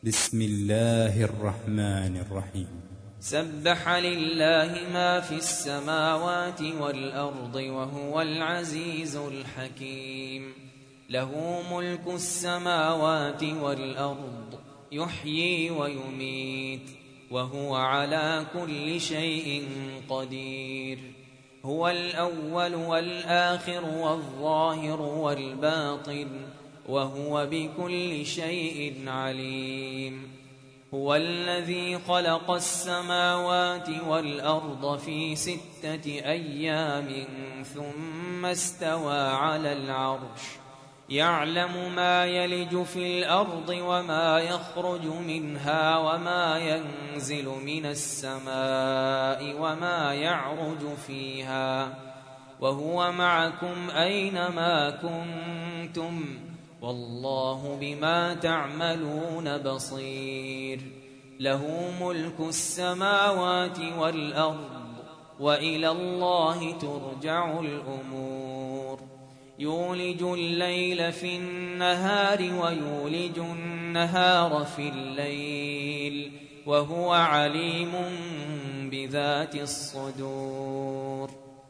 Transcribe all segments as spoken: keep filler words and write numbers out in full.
بسم الله الرحمن الرحيم. سبح لله ما في السماوات والأرض وهو العزيز الحكيم. له ملك السماوات والأرض يحيي ويميت وهو على كل شيء قدير. هو الأول والآخر والظاهر والباطن وهو بكل شيء عليم. هو الذي خلق السماوات والأرض في ستة أيام ثم استوى على العرش يعلم ما يلج في الأرض وما يخرج منها وما ينزل من السماء وما يعرج فيها وهو معكم أينما كنتم والله بما تعملون بصير. له ملك السماوات والأرض وإلى الله ترجع الأمور. يولج الليل في النهار ويولج النهار في الليل وهو عليم بذات الصدور.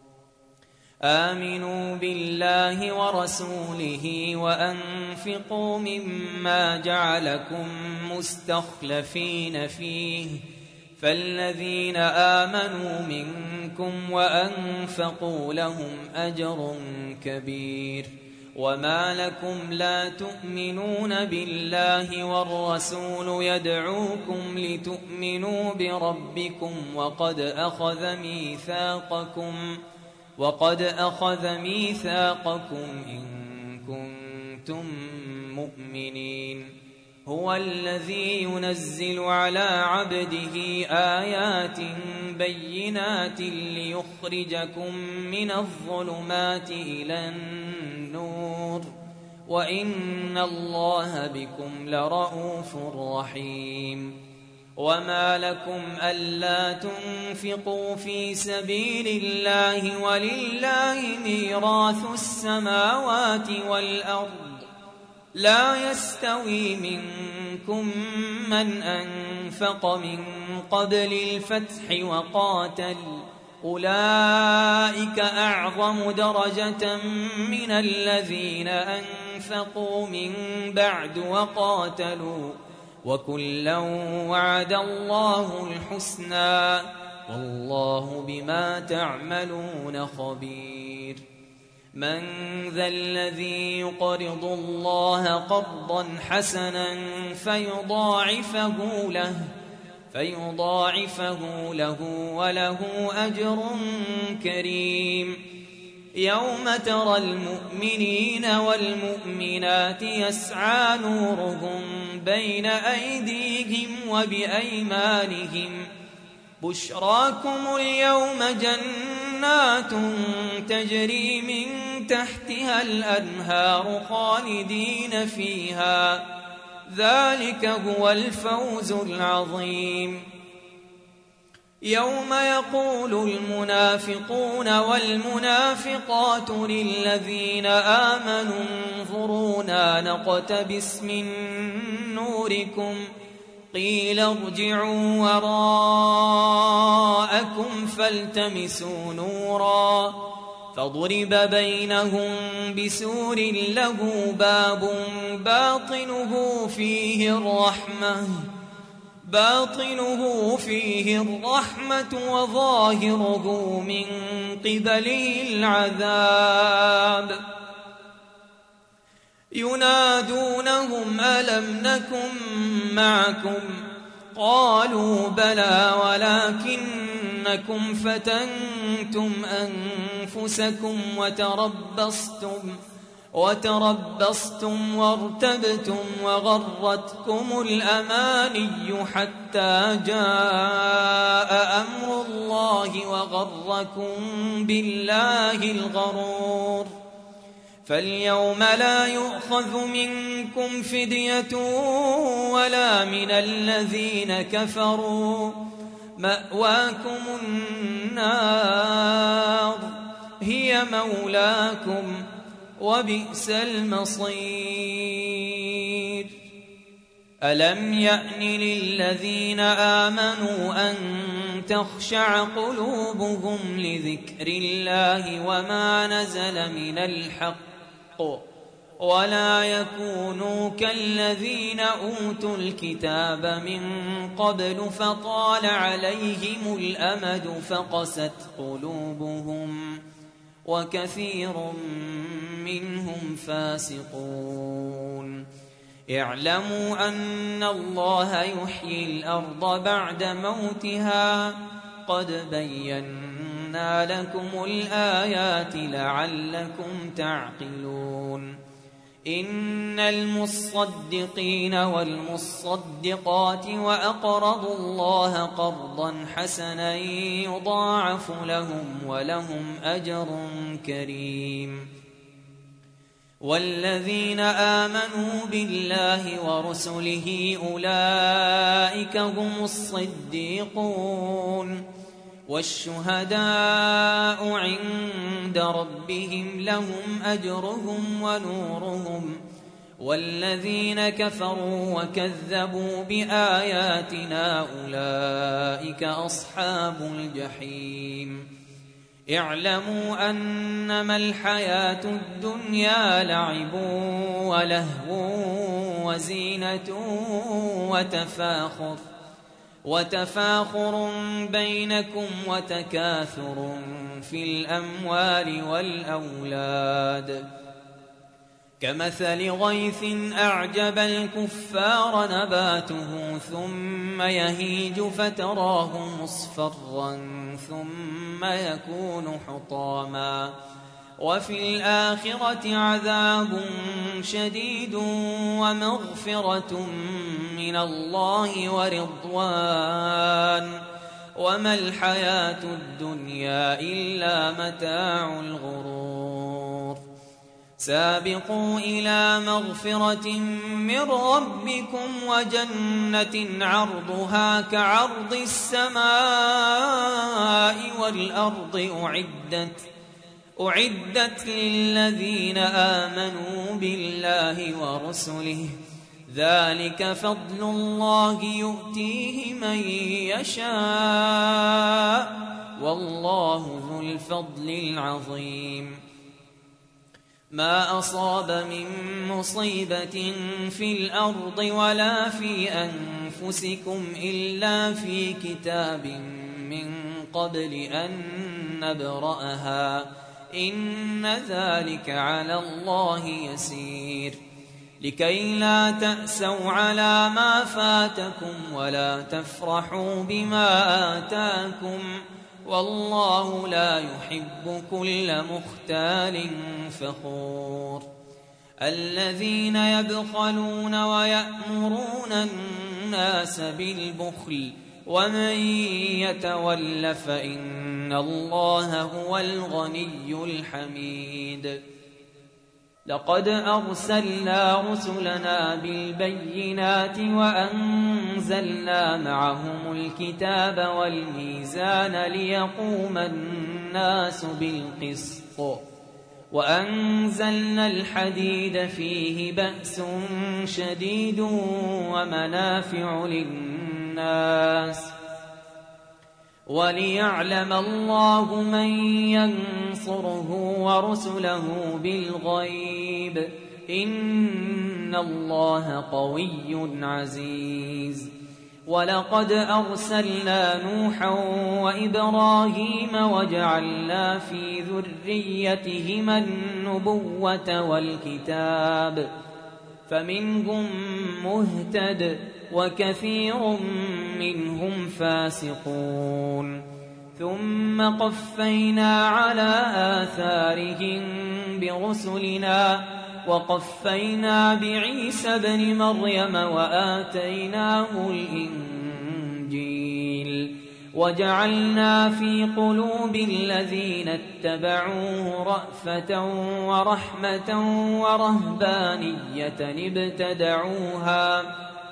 آمنوا بالله ورسوله وأنفقوا مما جعلكم مستخلفين فيه فالذين آمنوا منكم وأنفقوا لهم أجر كبير. وما لكم لا تؤمنون بالله والرسول يدعوكم لتؤمنوا بربكم وقد أخذ ميثاقكم وقد أخذ ميثاقكم إن كنتم مؤمنين. هو الذي ينزل على عبده آيات بينات ليخرجكم من الظلمات إلى النور وإن الله بكم لرءوف رحيم. وما لكم ألا تنفقوا في سبيل الله ولله ميراث السماوات والأرض لا يستوي منكم من أنفق من قبل الفتح وقاتل أولئك أعظم درجة من الذين أنفقوا من بعد وقاتلوا وكلا وعد الله الحسنى والله بما تعملون خبير. من ذا الذي يقرض الله قرضا حسنا فيضاعفه له فيضاعفه له وله أجر كريم. يوم ترى المؤمنين والمؤمنات يسعى نورهم بين أيديهم وبأيمانهم بشراكم اليوم جنات تجري من تحتها الأنهار خالدين فيها ذلك هو الفوز العظيم. يوم يقول المنافقون والمنافقات للذين آمنوا انظرونا نقتبس من نوركم قيل ارجعوا وراءكم فالتمسوا نورا فضرب بينهم بسور له باب باطنه فيه الرحمة باطنه فيه الرحمة وظاهره من قبله العذاب. ينادونهم ألم نكن معكم قالوا بلى ولكنكم فتنتم أنفسكم وتربصتم وتربصتم وارتبتم وغرتكم الأماني حتى جاء أمر الله وغركم بالله الغرور. فاليوم لا يؤخذ منكم فدية ولا من الذين كفروا مأواكم النار هي مولاكم وبئس المصير. ألم يأن للذين آمنوا أن تخشع قلوبهم لذكر الله وما نزل من الحق ولا يكونوا كالذين أوتوا الكتاب من قبل فطال عليهم الأمد فقست قلوبهم وكثير منهم فاسقون. اعلموا أن الله يحيي الأرض بعد موتها قد بينا لكم الآيات لعلكم تعقلون. إن المصدقين والمصدقات وأقرضوا الله قرضا حسنا يضاعف لهم ولهم أجر كريم. والذين آمنوا بالله ورسله أولئك هم الصديقون والشهداء عند ربهم لهم أجرهم ونورهم. والذين كفروا وكذبوا بآياتنا أولئك أصحاب الجحيم. اعلموا أنما الحياة الدنيا لعب ولهو وزينة وتفاخر وتفاخر بينكم وتكاثر في الأموال والأولاد كمثل غيث أعجب الكفار نباته ثم يهيج فتراه مصفرا ثم يكون حطاما وفي الآخرة عذاب شديد ومغفرة من الله ورضوان وما الحياة الدنيا إلا متاع الغرور. سابقوا إلى مغفرة من ربكم وجنة عرضها كعرض السماء والأرض أعدت أعدت للذين آمنوا بالله ورسله ذلك فضل الله يؤتيه من يشاء والله ذو الفضل العظيم. ما أصاب من مصيبة في الأرض ولا في أنفسكم إلا في كتاب من قبل أن نبرأها إن ذلك على الله يسير. لكي لا تأسوا على ما فاتكم ولا تفرحوا بما آتاكم والله لا يحب كل مختال فخور. الذين يبخلون ويأمرون الناس بالبخل ومن يتول فإن الله هو الغني الحميد. لقد أرسلنا رسلنا بالبينات وأنزلنا معهم الكتاب والميزان ليقوم الناس بالقسط وأنزلنا الحديد فيه بأس شديد ومنافع للناس وليعلم الله من ينصره ورسله بالغيب إن الله قوي عزيز. ولقد أرسلنا نوحا وإبراهيم وجعلنا في ذريتهما النبوة والكتاب فمنهم مهتد وكثير منهم فاسقون. ثم قفينا على آثارهم برسلنا وقفينا بعيسى ابن مريم وآتيناه الإنجيل وجعلنا في قلوب الذين اتبعوه رأفة ورحمة ورهبانية ابتدعوها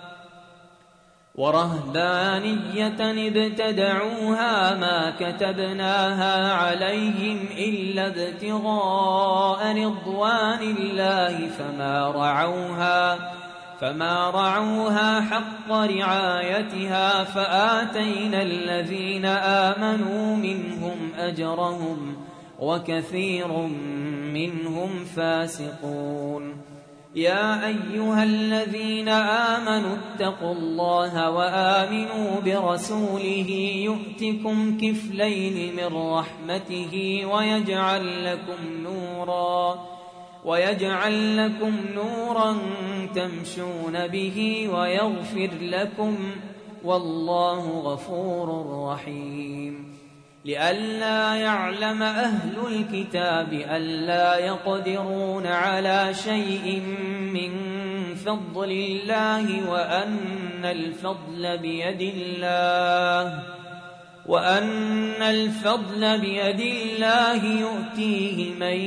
ورهبانية ابتدعوها ما كتبناها عليهم إلا ابتغاء رضوان الله فما رعوها فما رعوها حق رعايتها فآتينا الذين آمنوا منهم أجرهم وكثير منهم فاسقون. يا أيها الذين آمنوا اتقوا الله وآمنوا برسوله يؤتكم كفلين من رحمته ويجعل لكم نورا ويجعل لكم نورا تمشون به ويغفر لكم والله غفور رحيم. لئلا يعلم أهل الكتاب ألا يقدرون على شيء من فضل الله وأن الفضل بيد الله وأن الفضل بيد الله يؤتيه من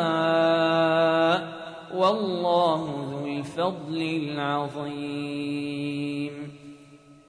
يشاء والله ذو الفضل العظيم.